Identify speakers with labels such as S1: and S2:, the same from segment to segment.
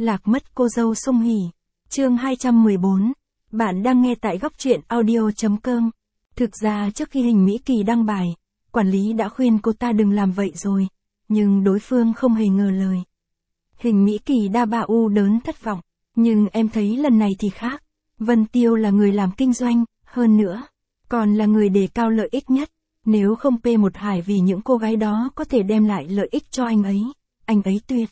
S1: Lạc mất cô dâu Sung Hỉ. Chương 214. Bạn đang nghe tại góc truyện audio.com. Thực ra trước khi Hình Mỹ Kỳ đăng bài, quản lý đã khuyên cô ta đừng làm vậy rồi, nhưng đối phương không hề ngờ lời. Hình Mỹ Kỳ đa bà u đớn thất vọng, nhưng em thấy lần này thì khác. Vân Tiêu là người làm kinh doanh, hơn nữa, còn là người đề cao lợi ích nhất. Nếu không P1 Hải vì những cô gái đó có thể đem lại lợi ích cho anh ấy tuyệt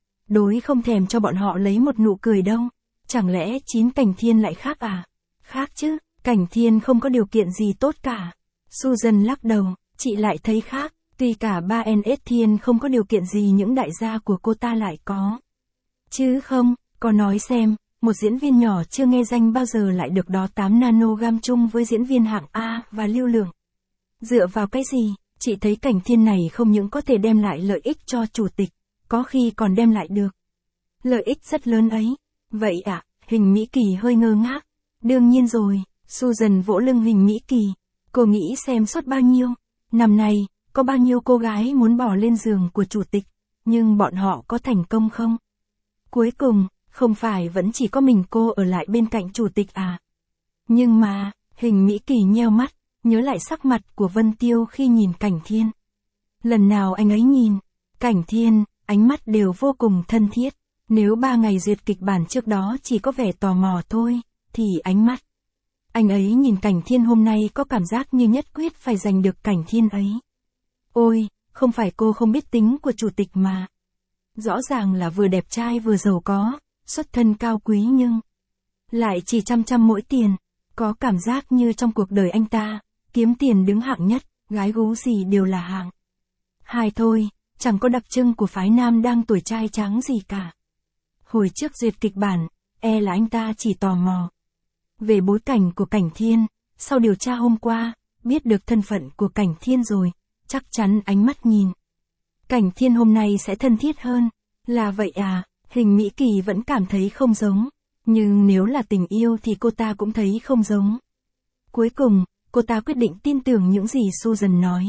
S1: đối không thèm cho bọn họ lấy một nụ cười đâu. Chẳng lẽ Chín Cảnh Thiên lại khác à? Khác chứ, Cảnh Thiên không có điều kiện gì tốt cả. Susan lắc đầu, chị lại thấy khác, tuy cả ba NS Thiên không có điều kiện gì những đại gia của cô ta lại có. Chứ không, có nói xem, một diễn viên nhỏ chưa nghe danh bao giờ lại được đó 8 nanogam chung với diễn viên hạng A và lưu lượng. Dựa vào cái gì, chị thấy Cảnh Thiên này không những có thể đem lại lợi ích cho chủ tịch, có khi còn đem lại được lợi ích rất lớn ấy. Vậy à, Hình Mỹ Kỳ hơi ngơ ngác. Đương nhiên rồi, Susan vỗ lưng Hình Mỹ Kỳ. Cô nghĩ xem suốt bao nhiêu năm nay, có bao nhiêu cô gái muốn bỏ lên giường của chủ tịch, nhưng bọn họ có thành công không? Cuối cùng, không phải vẫn chỉ có mình cô ở lại bên cạnh chủ tịch à? Nhưng mà, Hình Mỹ Kỳ nheo mắt, nhớ lại sắc mặt của Vân Tiêu khi nhìn Cảnh Thiên. Lần nào anh ấy nhìn Cảnh Thiên, ánh mắt đều vô cùng thân thiết. Nếu 3 ngày duyệt kịch bản trước đó chỉ có vẻ tò mò thôi, thì ánh mắt anh ấy nhìn Cảnh Thiên hôm nay có cảm giác như nhất quyết phải giành được Cảnh Thiên ấy. Ôi, không phải cô không biết tính của chủ tịch mà. Rõ ràng là vừa đẹp trai vừa giàu có, xuất thân cao quý nhưng lại chỉ chăm mỗi tiền. Có cảm giác như trong cuộc đời anh ta, kiếm tiền đứng hạng nhất, gái gú gì đều là hạng hai thôi, chẳng có đặc trưng của phái nam đang tuổi trai tráng gì cả. Hồi trước duyệt kịch bản, là anh ta chỉ tò mò về bối cảnh của Cảnh Thiên, sau điều tra hôm qua, biết được thân phận của Cảnh Thiên rồi, chắc chắn ánh mắt nhìn Cảnh Thiên hôm nay sẽ thân thiết hơn. Là vậy à, Hình Mỹ Kỳ vẫn cảm thấy không giống, nhưng nếu là tình yêu thì cô ta cũng thấy không giống. Cuối cùng, cô ta quyết định tin tưởng những gì Susan nói.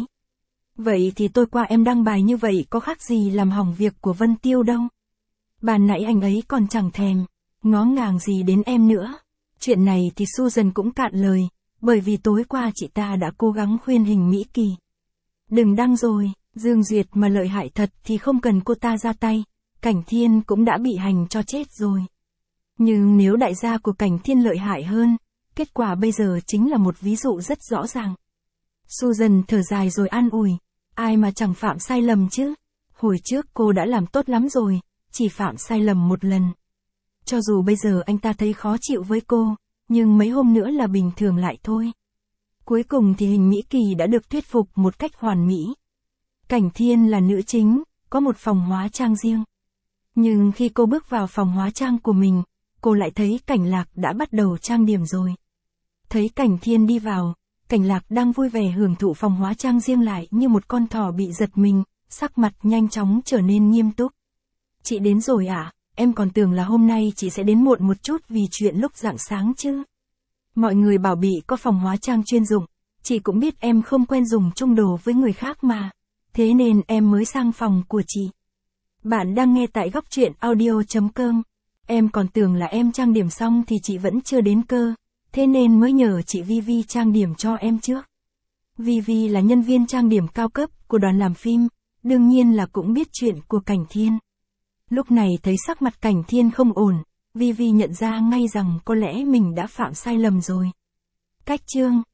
S1: Vậy thì tôi qua em đăng bài như vậy có khác gì làm hỏng việc của Vân Tiêu đâu. Ban nãy anh ấy còn chẳng thèm ngó ngàng gì đến em nữa. Chuyện này thì Susan cũng cạn lời, bởi vì tối qua chị ta đã cố gắng khuyên Hình Mỹ Kỳ. Đừng đăng rồi, Dương Duyệt mà lợi hại thật thì không cần cô ta ra tay, Cảnh Thiên cũng đã bị hành cho chết rồi. Nhưng nếu đại gia của Cảnh Thiên lợi hại hơn, kết quả bây giờ chính là một ví dụ rất rõ ràng. Susan thở dài rồi an ủi, ai mà chẳng phạm sai lầm chứ. Hồi trước cô đã làm tốt lắm rồi, chỉ phạm sai lầm một lần. Cho dù bây giờ anh ta thấy khó chịu với cô, nhưng mấy hôm nữa là bình thường lại thôi. Cuối cùng thì Hình Mỹ Kỳ đã được thuyết phục một cách hoàn mỹ. Cảnh Thiên là nữ chính, có một phòng hóa trang riêng. Nhưng khi cô bước vào phòng hóa trang của mình, cô lại thấy Cảnh Lạc đã bắt đầu trang điểm rồi. Thấy Cảnh Thiên đi vào, Cảnh Lạc đang vui vẻ hưởng thụ phòng hóa trang riêng lại như một con thỏ bị giật mình, sắc mặt nhanh chóng trở nên nghiêm túc. Chị đến rồi à? Em còn tưởng là hôm nay chị sẽ đến muộn một chút vì chuyện lúc rạng sáng chứ. Mọi người bảo Bị có phòng hóa trang chuyên dụng, chị cũng biết em không quen dùng chung đồ với người khác mà. Thế nên em mới sang phòng của chị. Bạn đang nghe tại góc truyện audio.com. Em còn tưởng là em trang điểm xong thì chị vẫn chưa đến cơ, thế nên mới nhờ chị Vivi trang điểm cho em trước. Vivi là nhân viên trang điểm cao cấp của đoàn làm phim, đương nhiên là cũng biết chuyện của Cảnh Thiên. Lúc này thấy sắc mặt Cảnh Thiên không ổn, Vivi nhận ra ngay rằng có lẽ mình đã phạm sai lầm rồi. Cách chương